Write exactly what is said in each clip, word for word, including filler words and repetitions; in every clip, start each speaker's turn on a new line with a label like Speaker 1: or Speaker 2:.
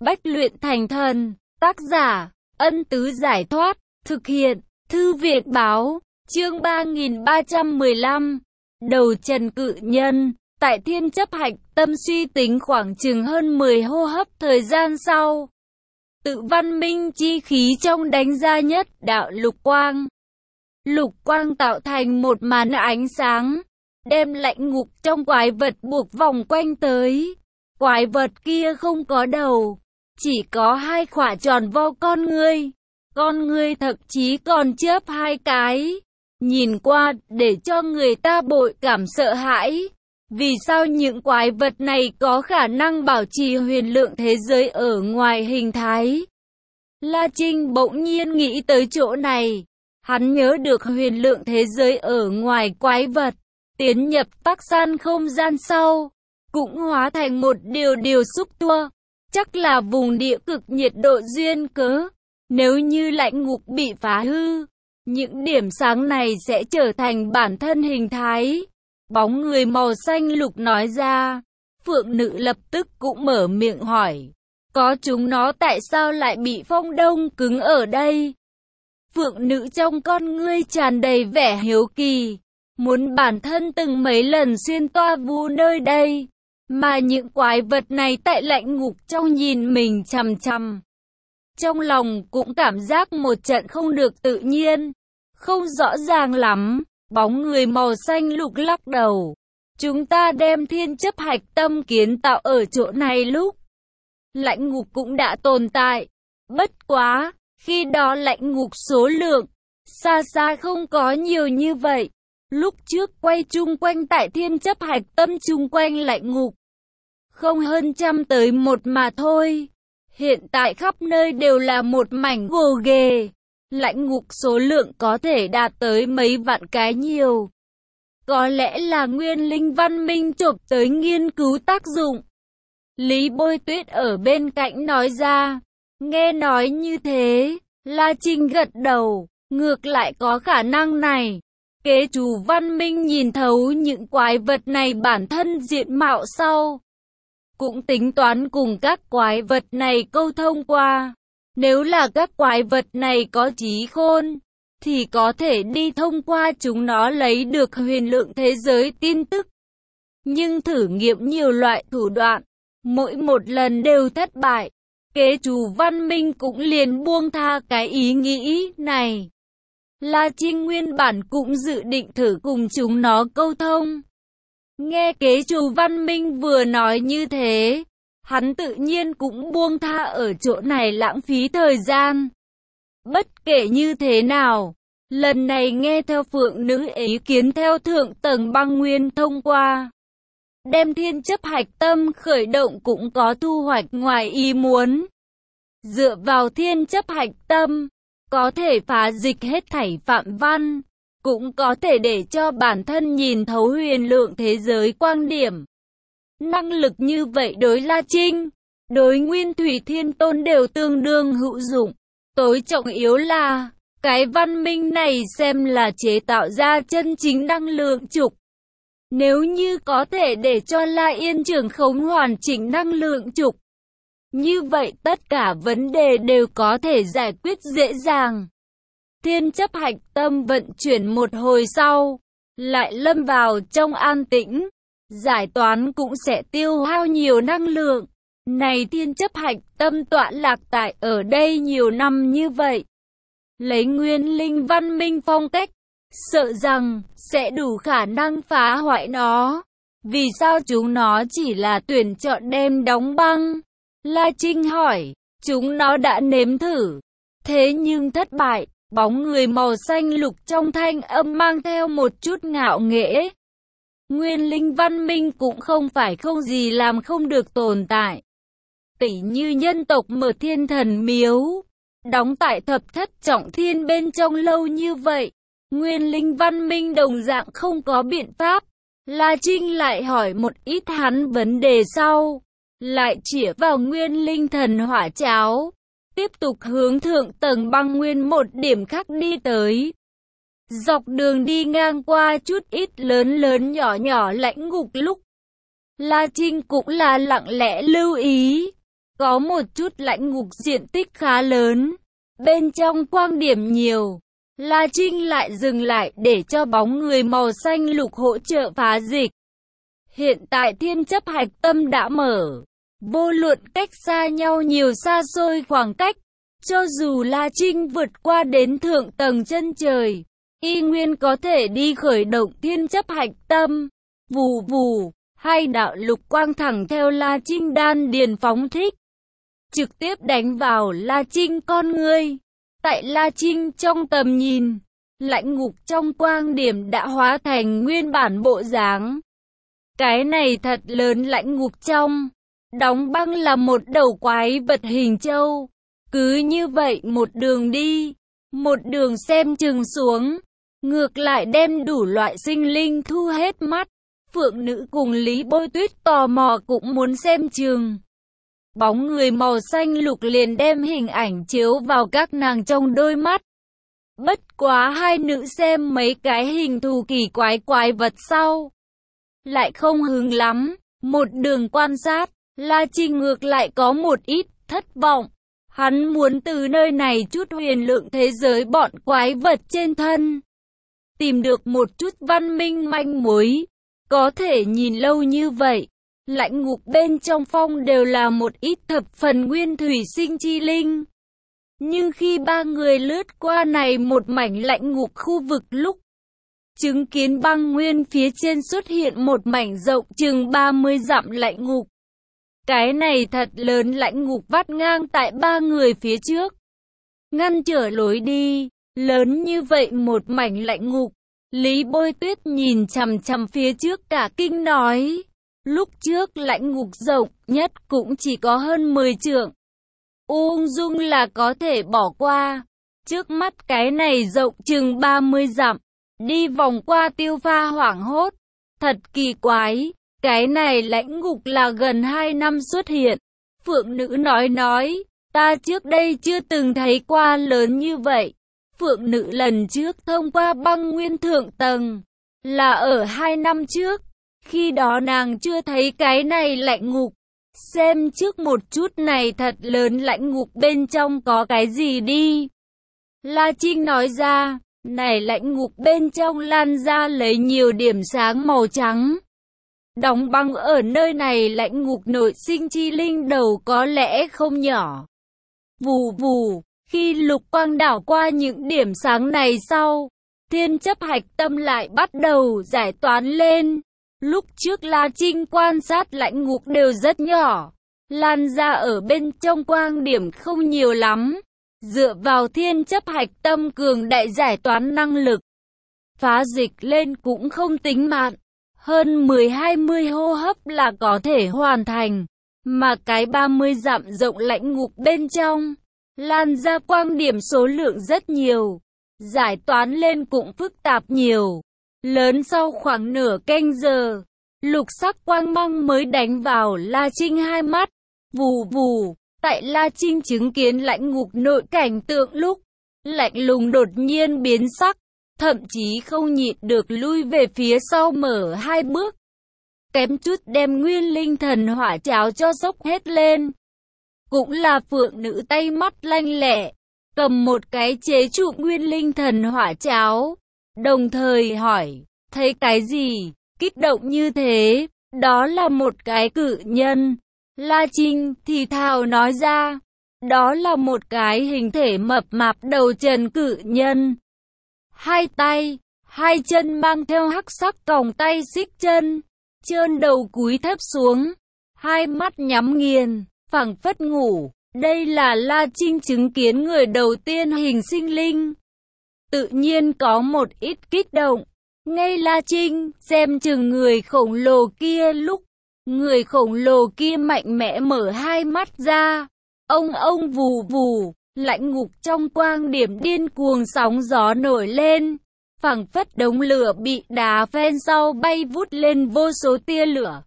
Speaker 1: Bách luyện thành thần. Tác giả, Ân Tứ Giải Thoát. Thực hiện, Thư viện Báo. Chương ba nghìn ba trăm mười lăm. Đầu Trần Cự Nhân. Tại Thiên Chấp Hạch Tâm suy tính khoảng chừng hơn mười hô hấp thời gian sau. Tự văn minh chi khí trong đánh ra nhất đạo lục quang. Lục quang tạo thành một màn ánh sáng, đem lạnh ngục trong quái vật buộc vòng quanh tới. Quái vật kia không có đầu, chỉ có hai khỏa tròn vo con ngươi. Con ngươi thậm chí còn chớp hai cái. Nhìn qua để cho người ta bội cảm sợ hãi. Vì sao những quái vật này có khả năng bảo trì huyền lượng thế giới ở ngoài hình thái? La Trinh bỗng nhiên nghĩ tới chỗ này. Hắn nhớ được huyền lượng thế giới ở ngoài quái vật, tiến nhập tắc san không gian sau, cũng hóa thành một điều điều xúc tua. Chắc là vùng địa cực nhiệt độ duyên cớ. Nếu như lạnh ngục bị phá hư, những điểm sáng này sẽ trở thành bản thân hình thái. Bóng người màu xanh lục nói ra. Phượng nữ lập tức cũng mở miệng hỏi. Có chúng nó tại sao lại bị phong đông cứng ở đây? Phượng nữ trong con ngươi tràn đầy vẻ hiếu kỳ. Muốn bản thân từng mấy lần xuyên toa vu nơi đây. Mà những quái vật này tại lạnh ngục trong nhìn mình chằm chằm. Trong lòng cũng cảm giác một trận không được tự nhiên. Không rõ ràng lắm. Bóng người màu xanh lục lắc đầu. Chúng ta đem thiên chấp hạch tâm kiến tạo ở chỗ này lúc lạnh ngục cũng đã tồn tại. Bất quá, khi đó lạnh ngục số lượng xa xa không có nhiều như vậy. Lúc trước quay chung quanh tại thiên chấp hạch tâm chung quanh lạnh ngục không hơn trăm tới một mà thôi. Hiện tại khắp nơi đều là một mảnh gồ ghề. Lạnh ngục số lượng có thể đạt tới mấy vạn cái nhiều. Có lẽ là nguyên linh văn minh chộp tới nghiên cứu tác dụng. Lý Bôi Tuyết ở bên cạnh nói ra. Nghe nói như thế, La Trinh gật đầu. Ngược lại có khả năng này. Kế chủ văn minh nhìn thấu những quái vật này bản thân diện mạo sau. Cũng tính toán cùng các quái vật này câu thông qua. Nếu là các quái vật này có trí khôn, thì có thể đi thông qua chúng nó lấy được huyền lượng thế giới tin tức. Nhưng thử nghiệm nhiều loại thủ đoạn, mỗi một lần đều thất bại. Kế chủ văn minh cũng liền buông tha cái ý nghĩ này. La Trinh nguyên bản cũng dự định thử cùng chúng nó câu thông. Nghe kế chủ văn minh vừa nói như thế, hắn tự nhiên cũng buông tha ở chỗ này lãng phí thời gian. Bất kể như thế nào, lần này nghe theo phượng nữ ý kiến theo thượng tầng băng nguyên thông qua. Đem thiên chấp hạch tâm khởi động cũng có thu hoạch ngoài ý muốn. Dựa vào thiên chấp hạch tâm, có thể phá dịch hết thảy phạm văn, cũng có thể để cho bản thân nhìn thấu huyền lượng thế giới quan điểm. Năng lực như vậy đối La Trinh, đối Nguyên Thủy Thiên Tôn đều tương đương hữu dụng. Tối trọng yếu là, cái văn minh này xem là chế tạo ra chân chính năng lượng trục. Nếu như có thể để cho La Yên trưởng khống hoàn chỉnh năng lượng trục, như vậy tất cả vấn đề đều có thể giải quyết dễ dàng. Thiên chấp hạch tâm vận chuyển một hồi sau, lại lâm vào trong an tĩnh. Giải toán cũng sẽ tiêu hao nhiều năng lượng. Này thiên chấp hạch tâm tọa lạc tại ở đây nhiều năm như vậy. Lấy nguyên linh văn minh phong cách, sợ rằng sẽ đủ khả năng phá hoại nó. Vì sao chúng nó chỉ là tuyển chọn đem đóng băng? La Trinh hỏi, chúng nó đã nếm thử. Thế nhưng thất bại, bóng người màu xanh lục trong thanh âm mang theo một chút ngạo nghễ. Nguyên linh văn minh cũng không phải không gì làm không được tồn tại. Tỷ như nhân tộc mở thiên thần miếu, đóng tại thập thất trọng thiên bên trong lâu như vậy. Nguyên linh văn minh đồng dạng không có biện pháp. La Trinh lại hỏi một ít hắn vấn đề sau, lại chĩa vào nguyên linh thần hỏa cháo. Tiếp tục hướng thượng tầng băng nguyên một điểm khác đi tới. Dọc đường đi ngang qua chút ít lớn lớn nhỏ nhỏ lãnh ngục lúc La Trinh cũng là lặng lẽ lưu ý. có một chút lãnh ngục diện tích khá lớn, bên trong quang điểm nhiều. La Trinh lại dừng lại để cho bóng người màu xanh lục hỗ trợ phá dịch. Hiện tại thiên chấp hạch tâm đã mở, vô luận cách xa nhau nhiều xa xôi khoảng cách, cho dù La Trinh vượt qua đến thượng tầng chân trời, y nguyên có thể đi khởi động thiên chấp hạch tâm. Vù vù, hai đạo lục quang thẳng theo La Trinh đan điền phóng thích, trực tiếp đánh vào La Trinh con ngươi. Tại La Trinh trong tầm nhìn, lãnh ngục trong quang điểm đã hóa thành nguyên bản bộ dáng. Cái này thật lớn, lãnh ngục trong đóng băng là một đầu quái vật hình trâu. Cứ như vậy một đường đi, một đường xem chừng xuống, ngược lại đem đủ loại sinh linh thu hết mắt. Phượng Nữ cùng Lý Bôi Tuyết tò mò cũng muốn xem chừng. Bóng người màu xanh lục liền đem hình ảnh chiếu vào các nàng trong đôi mắt. Bất quá hai nữ xem mấy cái hình thù kỳ quái quái vật sau, lại không hứng lắm. Một đường quan sát, La Trinh ngược lại có một ít thất vọng. Hắn muốn từ nơi này chút huyền lượng thế giới bọn quái vật trên thân, tìm được một chút văn minh manh mối. Có thể nhìn lâu như vậy, lãnh ngục bên trong phong đều là một ít thập phần nguyên thủy sinh chi linh. Nhưng khi ba người lướt qua này một mảnh lãnh ngục khu vực lúc, chứng kiến băng nguyên phía trên xuất hiện một mảnh rộng chừng ba mươi dặm lãnh ngục. Cái này thật lớn, lãnh ngục vắt ngang tại ba người phía trước, ngăn trở lối đi. Lớn như vậy một mảnh lãnh ngục, Lý Bôi Tuyết nhìn chằm chằm phía trước cả kinh nói. Lúc trước lãnh ngục rộng nhất cũng chỉ có hơn mười trượng, ung dung là có thể bỏ qua. Trước mắt cái này rộng chừng ba mươi dặm, đi vòng qua tiêu pha hoảng hốt. Thật kỳ quái, cái này lãnh ngục là gần hai năm xuất hiện. Phượng Nữ nói nói, ta trước đây chưa từng thấy qua lớn như vậy. Phượng Nữ lần trước thông qua băng nguyên thượng tầng, là ở hai năm trước. Khi đó nàng chưa thấy cái này lãnh ngục. Xem trước một chút này thật lớn lãnh ngục bên trong có cái gì đi. La Trinh nói ra, này lãnh ngục bên trong lan ra lấy nhiều điểm sáng màu trắng. Đóng băng ở nơi này lãnh ngục nội sinh chi linh đầu có lẽ không nhỏ. Vù vù, khi lục quang đảo qua những điểm sáng này sau, thiên chấp hạch tâm lại bắt đầu giải toán lên. Lúc trước La Trinh quan sát lãnh ngục đều rất nhỏ, lan ra ở bên trong quang điểm không nhiều lắm. Dựa vào thiên chấp hạch tâm cường đại giải toán năng lực, phá dịch lên cũng không tính mạn. Hơn mười hai mươi hô hấp là có thể hoàn thành. Mà cái ba mươi dặm rộng lãnh ngục bên trong, lan ra quang điểm số lượng rất nhiều. Giải toán lên cũng phức tạp nhiều. Lớn sau khoảng nửa canh giờ, lục sắc quang mang mới đánh vào La Trinh hai mắt. Vù vù, tại La Trinh chứng kiến lãnh ngục nội cảnh tượng lúc, lạnh lùng đột nhiên biến sắc, thậm chí không nhịn được lui về phía sau mở hai bước. Kém chút đem nguyên linh thần hỏa cháo cho sốc hết lên. Cũng là Phượng Nữ tay mắt lanh lẹ, cầm một cái chế trụ nguyên linh thần hỏa cháo. Đồng thời hỏi, thấy cái gì, kích động như thế, đó là một cái cự nhân. La Trinh thì thào nói ra, đó là một cái hình thể mập mạp đầu trần cự nhân. Hai tay, hai chân mang theo hắc sắc còng tay xích chân, trơn đầu cúi thấp xuống, hai mắt nhắm nghiền, phảng phất ngủ. Đây là La Trinh chứng kiến người đầu tiên hình sinh linh. Tự nhiên có một ít kích động. Ngay La Trinh xem chừng người khổng lồ kia lúc, người khổng lồ kia mạnh mẽ mở hai mắt ra. Ông ông vù vù, lãnh ngục trong quang điểm điên cuồng sóng gió nổi lên. Phảng phất đống lửa bị đá phen sau bay vút lên vô số tia lửa.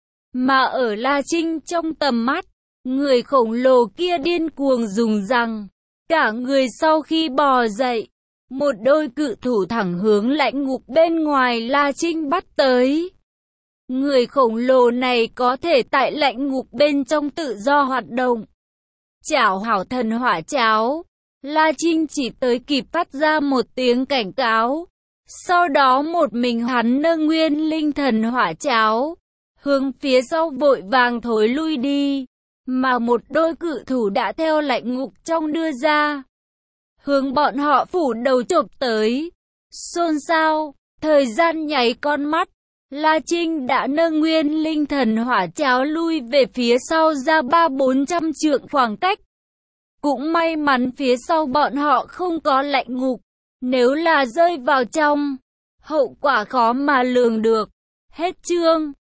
Speaker 1: Mà ở La Trinh trong tầm mắt, người khổng lồ kia điên cuồng dùng răng. Cả người sau khi bò dậy, một đôi cự thủ thẳng hướng lãnh ngục bên ngoài La Trinh bắt tới. Người khổng lồ này có thể tại lạnh ngục bên trong tự do hoạt động. Chảo hảo thần hỏa cháo. La Trinh chỉ tới kịp phát ra một tiếng cảnh cáo. Sau đó một mình hắn nâng nguyên linh thần hỏa cháo, hướng phía sau vội vàng thối lui đi. Mà một đôi cự thủ đã theo lạnh ngục trong đưa ra, hướng bọn họ phủ đầu chộp tới. Xôn xao, thời gian nháy con mắt, La Trinh đã nâng nguyên linh thần hỏa cháo lui về phía sau ra ba bốn trăm trượng khoảng cách. Cũng may mắn phía sau bọn họ không có lạnh ngục, nếu là rơi vào trong, hậu quả khó mà lường được. Hết chương.